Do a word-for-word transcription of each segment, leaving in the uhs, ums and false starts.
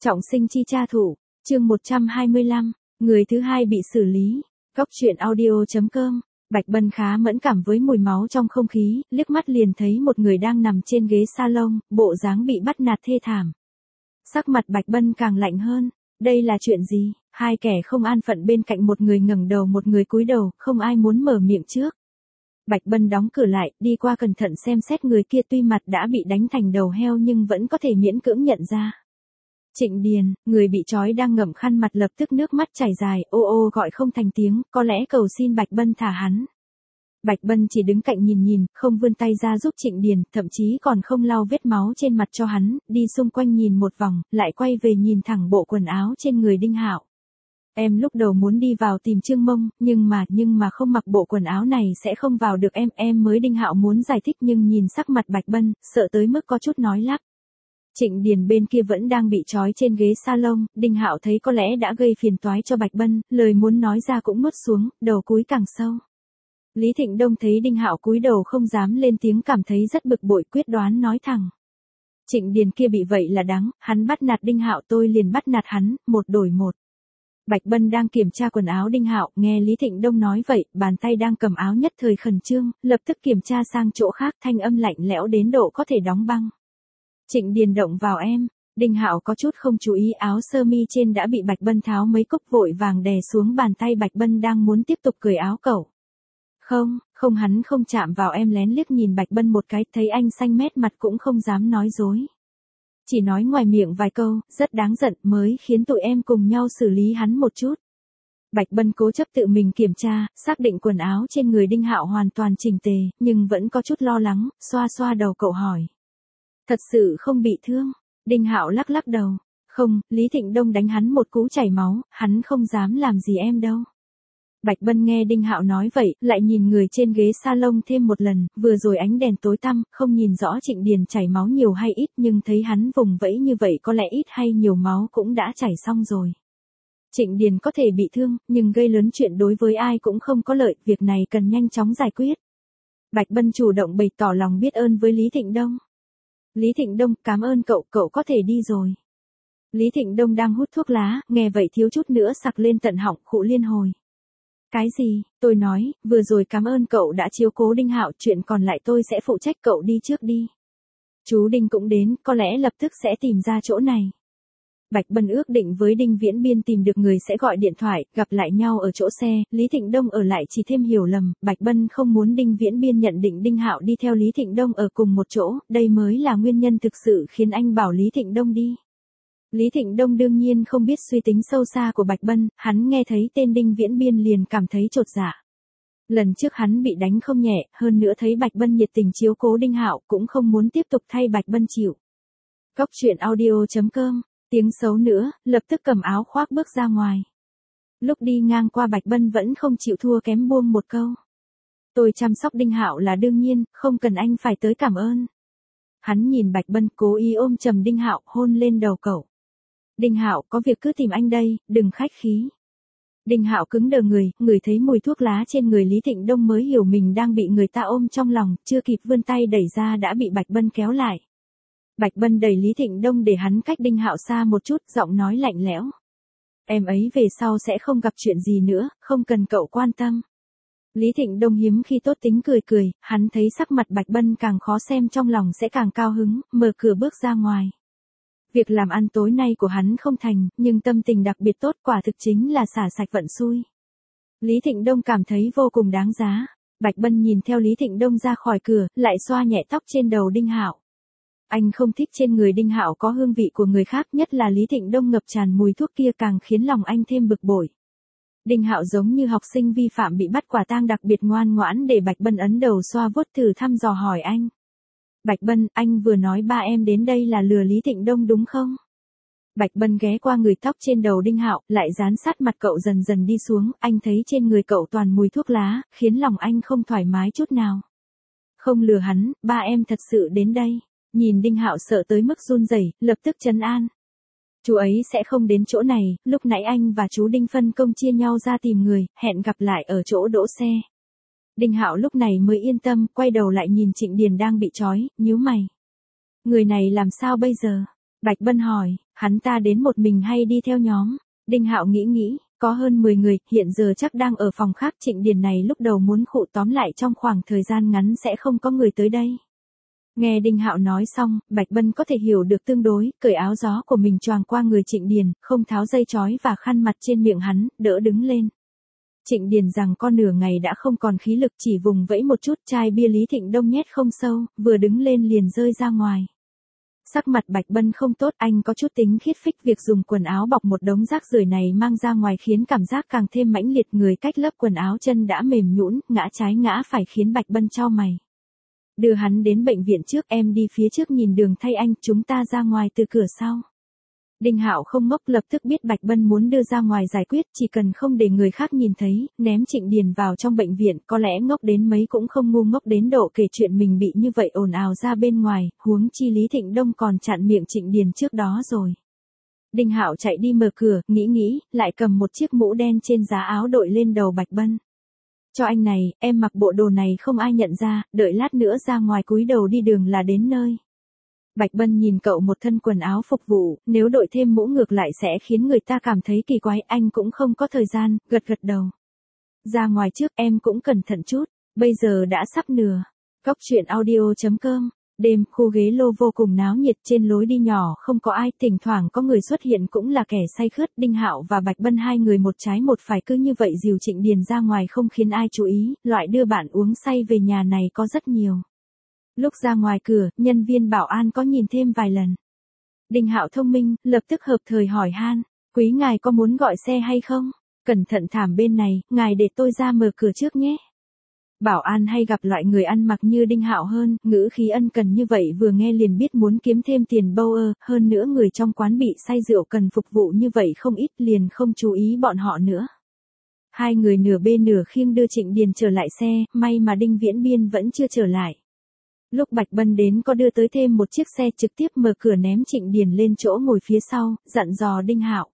Trọng sinh chi tra thủ, chương một trăm hai mươi lăm, người thứ hai bị xử lý. Góc truyện audio chấm com. Bạch Bân khá mẫn cảm với mùi máu trong không khí, liếc mắt liền thấy một người đang nằm trên ghế salon, bộ dáng bị bắt nạt thê thảm. Sắc mặt Bạch Bân càng lạnh hơn, đây là chuyện gì? Hai kẻ không an phận bên cạnh, một người ngẩng đầu một người cúi đầu, không ai muốn mở miệng trước. Bạch Bân đóng cửa lại, đi qua cẩn thận xem xét người kia, tuy mặt đã bị đánh thành đầu heo nhưng vẫn có thể miễn cưỡng nhận ra. Trịnh Điền, người bị trói đang ngậm khăn mặt, lập tức nước mắt chảy dài, ô ô gọi không thành tiếng, có lẽ cầu xin Bạch Bân thả hắn. Bạch Bân chỉ đứng cạnh nhìn nhìn, không vươn tay ra giúp Trịnh Điền, thậm chí còn không lau vết máu trên mặt cho hắn, đi xung quanh nhìn một vòng, lại quay về nhìn thẳng bộ quần áo trên người Đinh Hạo. Em lúc đầu muốn đi vào tìm Trương Mông, nhưng mà, nhưng mà không mặc bộ quần áo này sẽ không vào được em, em mới Đinh Hạo muốn giải thích nhưng nhìn sắc mặt Bạch Bân, sợ tới mức có chút nói lắp. Trịnh Điền bên kia vẫn đang bị trói trên ghế salon, Đinh Hạo thấy có lẽ đã gây phiền toái cho Bạch Bân, lời muốn nói ra cũng nuốt xuống, đầu cúi càng sâu. Lý Thịnh Đông thấy Đinh Hạo cúi đầu không dám lên tiếng, cảm thấy rất bực bội, quyết đoán nói thẳng. Trịnh Điền kia bị vậy là đáng, hắn bắt nạt Đinh Hạo tôi liền bắt nạt hắn, một đổi một. Bạch Bân đang kiểm tra quần áo Đinh Hạo, nghe Lý Thịnh Đông nói vậy, bàn tay đang cầm áo nhất thời khẩn trương, lập tức kiểm tra sang chỗ khác, thanh âm lạnh lẽo đến độ có thể đóng băng. Trịnh Điền động vào em. Đinh Hạo có chút không chú ý, áo sơ mi trên đã bị Bạch Bân tháo mấy cúc, vội vàng đè xuống bàn tay Bạch Bân đang muốn tiếp tục cởi áo cẩu. Không, không, hắn không chạm vào em, lén liếc nhìn Bạch Bân một cái, thấy anh xanh mét mặt cũng không dám nói dối. Chỉ nói ngoài miệng vài câu, rất đáng giận, mới khiến tụi em cùng nhau xử lý hắn một chút. Bạch Bân cố chấp tự mình kiểm tra, xác định quần áo trên người Đinh Hạo hoàn toàn chỉnh tề, nhưng vẫn có chút lo lắng, xoa xoa đầu cậu hỏi. Thật sự không bị thương? Đinh Hạo lắc lắc đầu. Không, Lý Thịnh Đông đánh hắn một cú chảy máu, hắn không dám làm gì em đâu. Bạch Bân nghe Đinh Hạo nói vậy, lại nhìn người trên ghế salon thêm một lần, vừa rồi ánh đèn tối tăm, không nhìn rõ Trịnh Điền chảy máu nhiều hay ít, nhưng thấy hắn vùng vẫy như vậy có lẽ ít hay nhiều máu cũng đã chảy xong rồi. Trịnh Điền có thể bị thương, nhưng gây lớn chuyện đối với ai cũng không có lợi, việc này cần nhanh chóng giải quyết. Bạch Bân chủ động bày tỏ lòng biết ơn với Lý Thịnh Đông. Lý Thịnh Đông, cảm ơn cậu, cậu có thể đi rồi. Lý Thịnh Đông đang hút thuốc lá, nghe vậy thiếu chút nữa sặc lên tận họng, khụ liên hồi. Cái gì? Tôi nói, vừa rồi cảm ơn cậu đã chiếu cố Đinh Hạo, chuyện còn lại tôi sẽ phụ trách, cậu đi trước đi. Chú Đinh cũng đến, có lẽ lập tức sẽ tìm ra chỗ này. Bạch Bân ước định với Đinh Viễn Biên tìm được người sẽ gọi điện thoại, gặp lại nhau ở chỗ xe, Lý Thịnh Đông ở lại chỉ thêm hiểu lầm, Bạch Bân không muốn Đinh Viễn Biên nhận định Đinh Hạo đi theo Lý Thịnh Đông ở cùng một chỗ, đây mới là nguyên nhân thực sự khiến anh bảo Lý Thịnh Đông đi. Lý Thịnh Đông đương nhiên không biết suy tính sâu xa của Bạch Bân, hắn nghe thấy tên Đinh Viễn Biên liền cảm thấy chột dạ. Lần trước hắn bị đánh không nhẹ, hơn nữa thấy Bạch Bân nhiệt tình chiếu cố Đinh Hạo, cũng không muốn tiếp tục thay Bạch Bân chịu. Góc truyện audio chấm com. Tiếng xấu nữa, lập tức cầm áo khoác bước ra ngoài. Lúc đi ngang qua Bạch Bân vẫn không chịu thua kém buông một câu. Tôi chăm sóc Đinh Hạo là đương nhiên, không cần anh phải tới cảm ơn. Hắn nhìn Bạch Bân, cố ý ôm chầm Đinh Hạo, hôn lên đầu cậu. Đinh Hạo, có việc cứ tìm anh đây, đừng khách khí. Đinh Hạo cứng đờ người, ngửi thấy mùi thuốc lá trên người Lý Thịnh Đông mới hiểu mình đang bị người ta ôm trong lòng, chưa kịp vươn tay đẩy ra đã bị Bạch Bân kéo lại. Bạch Bân đẩy Lý Thịnh Đông để hắn cách Đinh Hạo xa một chút, giọng nói lạnh lẽo. Em ấy về sau sẽ không gặp chuyện gì nữa, không cần cậu quan tâm. Lý Thịnh Đông hiếm khi tốt tính cười cười, hắn thấy sắc mặt Bạch Bân càng khó xem trong lòng sẽ càng cao hứng, mở cửa bước ra ngoài. Việc làm ăn tối nay của hắn không thành, nhưng tâm tình đặc biệt tốt, quả thực chính là xả sạch vận xui. Lý Thịnh Đông cảm thấy vô cùng đáng giá. Bạch Bân nhìn theo Lý Thịnh Đông ra khỏi cửa, lại xoa nhẹ tóc trên đầu Đinh Hạo. Anh không thích trên người Đinh Hạo có hương vị của người khác, nhất là Lý Thịnh Đông ngập tràn mùi thuốc kia càng khiến lòng anh thêm bực bội. Đinh Hạo giống như học sinh vi phạm bị bắt quả tang đặc biệt ngoan ngoãn, để Bạch Bân ấn đầu xoa vuốt thử thăm dò hỏi anh. Bạch Bân, anh vừa nói ba em đến đây là lừa Lý Thịnh Đông đúng không? Bạch Bân ghé qua người tóc trên đầu Đinh Hạo, lại dán sát mặt cậu dần dần đi xuống, anh thấy trên người cậu toàn mùi thuốc lá, khiến lòng anh không thoải mái chút nào. Không lừa hắn, ba em thật sự đến đây. Nhìn Đinh Hạo sợ tới mức run rẩy, lập tức trấn an. Chú ấy sẽ không đến chỗ này, lúc nãy anh và chú Đinh phân công chia nhau ra tìm người, hẹn gặp lại ở chỗ đỗ xe. Đinh Hạo lúc này mới yên tâm, quay đầu lại nhìn Trịnh Điền đang bị trói, nhíu mày. Người này làm sao bây giờ? Bạch Bân hỏi, hắn ta đến một mình hay đi theo nhóm? Đinh Hạo nghĩ nghĩ, có hơn mười người, hiện giờ chắc đang ở phòng khác. Trịnh Điền này lúc đầu muốn khụ tóm lại trong khoảng thời gian ngắn sẽ không có người tới đây. Nghe Đinh Hạo nói xong, Bạch Bân có thể hiểu được tương đối, cởi áo gió của mình choàng qua người Trịnh Điền, không tháo dây trói và khăn mặt trên miệng hắn, đỡ đứng lên. Trịnh Điền rằng con nửa ngày đã không còn khí lực, chỉ vùng vẫy một chút, chai bia Lý Thịnh Đông nhét không sâu, vừa đứng lên liền rơi ra ngoài. Sắc mặt Bạch Bân không tốt, anh có chút tính khiết phích, việc dùng quần áo bọc một đống rác rưởi này mang ra ngoài khiến cảm giác càng thêm mãnh liệt, người cách lớp quần áo chân đã mềm nhũn, ngã trái ngã phải khiến Bạch Bân chau mày. Đưa hắn đến bệnh viện trước, em đi phía trước nhìn đường thay anh, chúng ta ra ngoài từ cửa sau. Đinh Hạo không ngốc, lập tức biết Bạch Bân muốn đưa ra ngoài giải quyết, chỉ cần không để người khác nhìn thấy, ném Trịnh Điền vào trong bệnh viện, có lẽ ngốc đến mấy cũng không ngu ngốc đến độ kể chuyện mình bị như vậy ồn ào ra bên ngoài, huống chi Lý Thịnh Đông còn chặn miệng Trịnh Điền trước đó rồi. Đinh Hạo chạy đi mở cửa, nghĩ nghĩ, lại cầm một chiếc mũ đen trên giá áo đội lên đầu Bạch Bân. Cho anh này, em mặc bộ đồ này không ai nhận ra, đợi lát nữa ra ngoài cúi đầu đi đường là đến nơi. Bạch Bân nhìn cậu một thân quần áo phục vụ, nếu đội thêm mũ ngược lại sẽ khiến người ta cảm thấy kỳ quái, anh cũng không có thời gian, gật gật đầu. Ra ngoài trước, em cũng cẩn thận chút, bây giờ đã sắp nửa. Cóc truyện audio chấm com. Đêm, khu ghế lô vô cùng náo nhiệt, trên lối đi nhỏ không có ai, thỉnh thoảng có người xuất hiện cũng là kẻ say khướt. Đinh Hạo và Bạch Bân hai người một trái một phải cứ như vậy dìu Trịnh Điền ra ngoài không khiến ai chú ý, loại đưa bạn uống say về nhà này có rất nhiều. Lúc ra ngoài cửa, nhân viên bảo an có nhìn thêm vài lần. Đinh Hạo thông minh, lập tức hợp thời hỏi han, quý ngài có muốn gọi xe hay không? Cẩn thận thảm bên này, ngài để tôi ra mở cửa trước nhé. Bảo an hay gặp loại người ăn mặc như Đinh Hạo hơn, ngữ khí ân cần như vậy vừa nghe liền biết muốn kiếm thêm tiền bâu ơ, hơn nữa người trong quán bị say rượu cần phục vụ như vậy không ít, liền không chú ý bọn họ nữa. Hai người nửa bê nửa khiêng đưa Trịnh Điền trở lại xe, may mà Đinh Viễn Biên vẫn chưa trở lại. Lúc Bạch Bân đến có đưa tới thêm một chiếc xe, trực tiếp mở cửa ném Trịnh Điền lên chỗ ngồi phía sau, dặn dò Đinh Hạo.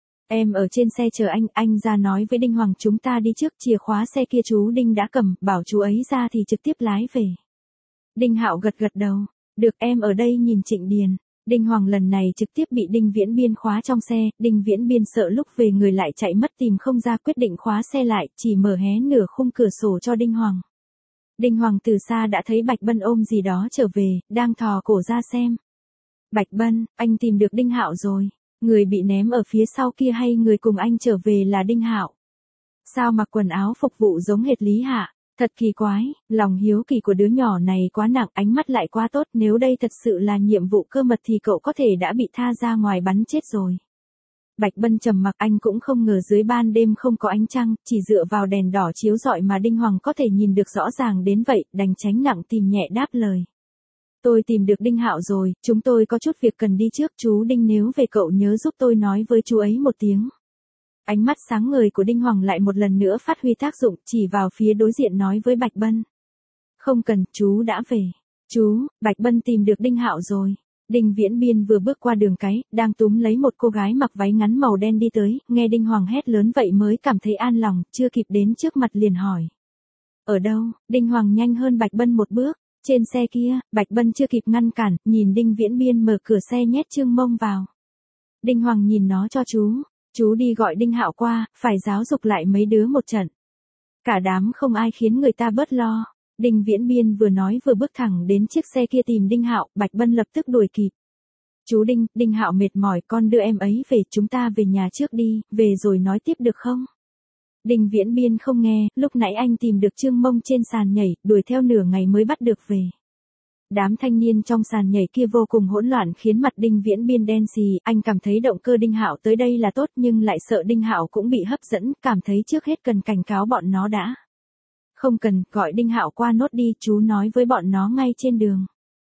Em ở trên xe chờ anh, anh ra nói với Đinh Hoàng chúng ta đi trước, chìa khóa xe kia chú Đinh đã cầm, bảo chú ấy ra thì trực tiếp lái về. Đinh Hạo gật gật đầu, được em ở đây nhìn Trịnh Điền. Đinh Hoàng lần này trực tiếp bị Đinh Viễn Biên khóa trong xe, Đinh Viễn Biên sợ lúc về người lại chạy mất tìm không ra, quyết định khóa xe lại, chỉ mở hé nửa khung cửa sổ cho Đinh Hoàng. Đinh Hoàng từ xa đã thấy Bạch Bân ôm gì đó trở về, đang thò cổ ra xem. Bạch Bân, anh tìm được Đinh Hạo rồi. Người bị ném ở phía sau kia hay người cùng anh trở về là Đinh Hạo? Sao mặc quần áo phục vụ giống hệt Lý Hạ? Thật kỳ quái, lòng hiếu kỳ của đứa nhỏ này quá nặng, ánh mắt lại quá tốt, nếu đây thật sự là nhiệm vụ cơ mật thì cậu có thể đã bị tha ra ngoài bắn chết rồi. Bạch Bân trầm mặc, anh cũng không ngờ dưới ban đêm không có ánh trăng, chỉ dựa vào đèn đỏ chiếu rọi mà Đinh Hoàng có thể nhìn được rõ ràng đến vậy, đành tránh nặng tìm nhẹ đáp lời. Tôi tìm được Đinh Hạo rồi, chúng tôi có chút việc cần đi trước, chú Đinh nếu về cậu nhớ giúp tôi nói với chú ấy một tiếng. Ánh mắt sáng ngời của Đinh Hoàng lại một lần nữa phát huy tác dụng, chỉ vào phía đối diện nói với Bạch Bân. Không cần, chú đã về. Chú, Bạch Bân tìm được Đinh Hạo rồi. Đinh Viễn Biên vừa bước qua đường cái, đang túm lấy một cô gái mặc váy ngắn màu đen đi tới, nghe Đinh Hoàng hét lớn vậy mới cảm thấy an lòng, chưa kịp đến trước mặt liền hỏi. Ở đâu? Đinh Hoàng nhanh hơn Bạch Bân một bước. Trên xe kia, Bạch Bân chưa kịp ngăn cản, nhìn Đinh Viễn Biên mở cửa xe nhét trương mông vào. Đinh Hoàng nhìn nó cho chú, chú đi gọi Đinh Hạo qua, phải giáo dục lại mấy đứa một trận. Cả đám không ai khiến người ta bớt lo. Đinh Viễn Biên vừa nói vừa bước thẳng đến chiếc xe kia tìm Đinh Hạo, Bạch Bân lập tức đuổi kịp. Chú Đinh, Đinh Hạo mệt mỏi, con đưa em ấy về, chúng ta về nhà trước đi, về rồi nói tiếp được không? Đinh Viễn Biên không nghe, lúc nãy anh tìm được trương mông trên sàn nhảy, đuổi theo nửa ngày mới bắt được về. Đám thanh niên trong sàn nhảy kia vô cùng hỗn loạn khiến mặt Đinh Viễn Biên đen xì, anh cảm thấy động cơ Đinh Hạo tới đây là tốt nhưng lại sợ Đinh Hạo cũng bị hấp dẫn, cảm thấy trước hết cần cảnh cáo bọn nó đã. Không cần, gọi Đinh Hạo qua nốt đi, chú nói với bọn nó ngay trên đường.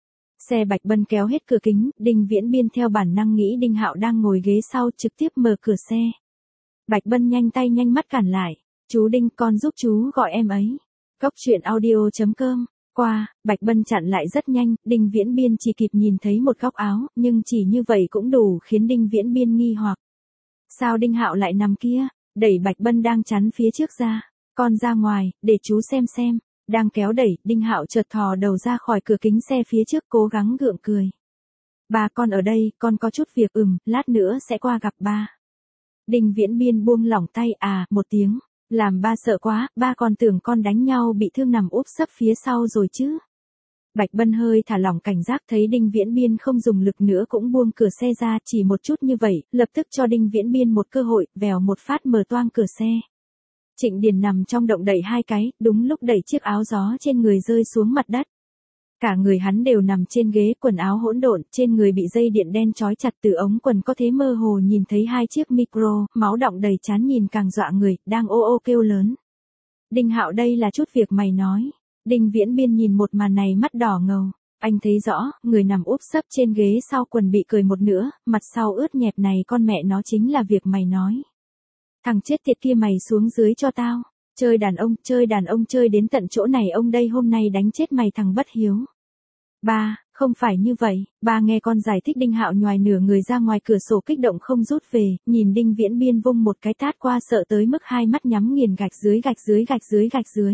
Xe Bạch Bân kéo hết cửa kính, Đinh Viễn Biên theo bản năng nghĩ Đinh Hạo đang ngồi ghế sau trực tiếp mở cửa xe. Bạch Bân nhanh tay nhanh mắt cản lại. Chú Đinh, con giúp chú gọi em ấy. Cóc truyện audio chấm com. Qua, Bạch Bân chặn lại rất nhanh, Đinh Viễn Biên chỉ kịp nhìn thấy một góc áo, nhưng chỉ như vậy cũng đủ khiến Đinh Viễn Biên nghi hoặc. Sao Đinh Hạo lại nằm kia? Đẩy Bạch Bân đang chắn phía trước ra. Con ra ngoài, để chú xem xem. Đang kéo đẩy, Đinh Hạo chợt thò đầu ra khỏi cửa kính xe phía trước cố gắng gượng cười. Ba con ở đây, con có chút việc ừm, lát nữa sẽ qua gặp ba. Đinh Viễn Biên buông lỏng tay à, một tiếng, làm ba sợ quá, ba còn tưởng con đánh nhau bị thương nằm úp sấp phía sau rồi chứ. Bạch Bân hơi thả lỏng cảnh giác thấy Đinh Viễn Biên không dùng lực nữa cũng buông cửa xe ra chỉ một chút như vậy, lập tức cho Đinh Viễn Biên một cơ hội, vèo một phát mở toang cửa xe. Trịnh Điền nằm trong động đẩy hai cái, đúng lúc đẩy chiếc áo gió trên người rơi xuống mặt đất. Cả người hắn đều nằm trên ghế, quần áo hỗn độn, trên người bị dây điện đen trói chặt, từ ống quần có thể mơ hồ nhìn thấy hai chiếc micro, máu đọng đầy trán nhìn càng dọa người, đang ô ô kêu lớn. Đinh Hạo, đây là chút việc mày nói. Đinh Viễn Biên nhìn một màn này mắt đỏ ngầu, anh thấy rõ, người nằm úp sấp trên ghế sau quần bị cởi một nửa, mặt sau ướt nhẹp này con mẹ nó chính là việc mày nói. Thằng chết tiệt kia, mày xuống dưới cho tao. Chơi đàn ông, chơi đàn ông chơi đến tận chỗ này ông đây, hôm nay đánh chết mày thằng bất hiếu. Ba, không phải như vậy, ba nghe con giải thích. Đinh Hạo nhoài nửa người ra ngoài cửa sổ kích động không rút về, nhìn Đinh Viễn Biên vung một cái tát qua sợ tới mức hai mắt nhắm nghiền, gạch dưới gạch dưới gạch dưới gạch dưới.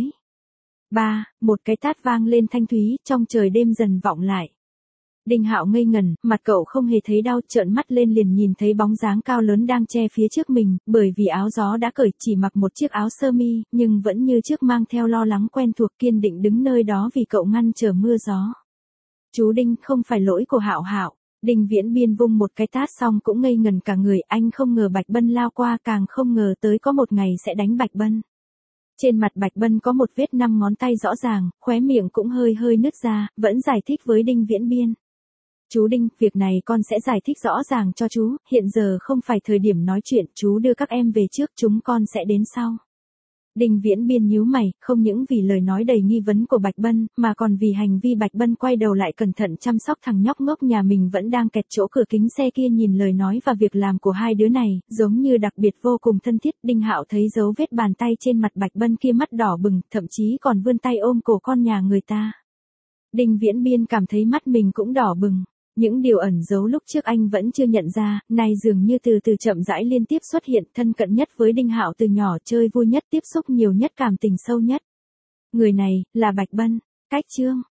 Ba, một cái tát vang lên thanh thúy, trong trời đêm dần vọng lại. Đinh Hạo ngây ngẩn, mặt cậu không hề thấy đau, trợn mắt lên liền nhìn thấy bóng dáng cao lớn đang che phía trước mình, bởi vì áo gió đã cởi, chỉ mặc một chiếc áo sơ mi, nhưng vẫn như trước mang theo lo lắng quen thuộc, kiên định đứng nơi đó vì cậu ngăn trở mưa gió. Chú Đinh, không phải lỗi của Hạo Hạo. Đinh Viễn Biên vung một cái tát xong cũng ngây ngần cả người, anh không ngờ Bạch Bân lao qua, càng không ngờ tới có một ngày sẽ đánh Bạch Bân. Trên mặt Bạch Bân có một vết năm ngón tay rõ ràng, khóe miệng cũng hơi hơi nứt ra, vẫn giải thích với Đinh Viễn Biên. Chú Đinh, việc này con sẽ giải thích rõ ràng cho chú, hiện giờ không phải thời điểm nói chuyện, chú đưa các em về trước, chúng con sẽ đến sau. Đinh Viễn Biên nhíu mày, không những vì lời nói đầy nghi vấn của Bạch Bân, mà còn vì hành vi Bạch Bân quay đầu lại cẩn thận chăm sóc thằng nhóc ngốc nhà mình vẫn đang kẹt chỗ cửa kính xe kia. Nhìn lời nói và việc làm của hai đứa này, giống như đặc biệt vô cùng thân thiết. Đinh Hạo thấy dấu vết bàn tay trên mặt Bạch Bân kia, mắt đỏ bừng, thậm chí còn vươn tay ôm cổ con nhà người ta. Đinh Viễn Biên cảm thấy mắt mình cũng đỏ bừng. Những điều ẩn giấu lúc trước anh vẫn chưa nhận ra, nay dường như từ từ chậm rãi liên tiếp xuất hiện, thân cận nhất với Đinh Hạo từ nhỏ, chơi vui nhất, tiếp xúc nhiều nhất, cảm tình sâu nhất. Người này, là Bạch Bân. Cách chương